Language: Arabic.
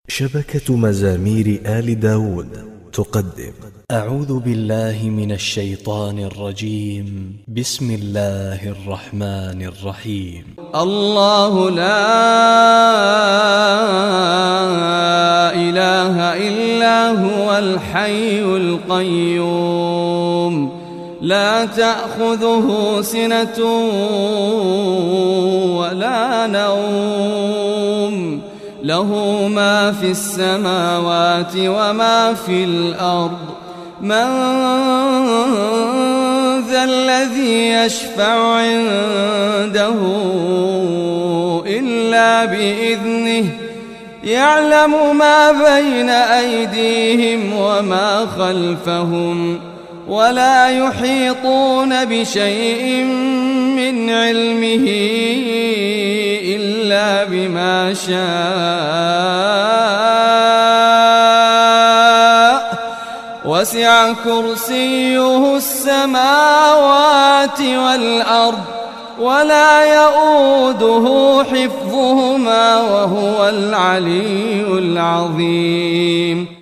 شبكة مزامير آل داود تقدم. أعوذ بالله من الشيطان الرجيم. بسم الله الرحمن الرحيم. الله لا إله إلا هو الحي القيوم لا تأخذه سنة ولا نوم له ما في السماوات وما في الأرض من ذا الذي يشفع عنده إلا بإذنه يعلم ما بين أيديهم وما خلفهم ولا يحيطون بشيء من علمه إلا بما شاء وسع كرسيه السماوات والأرض ولا يؤوده حفظهما وهو العلي العظيم.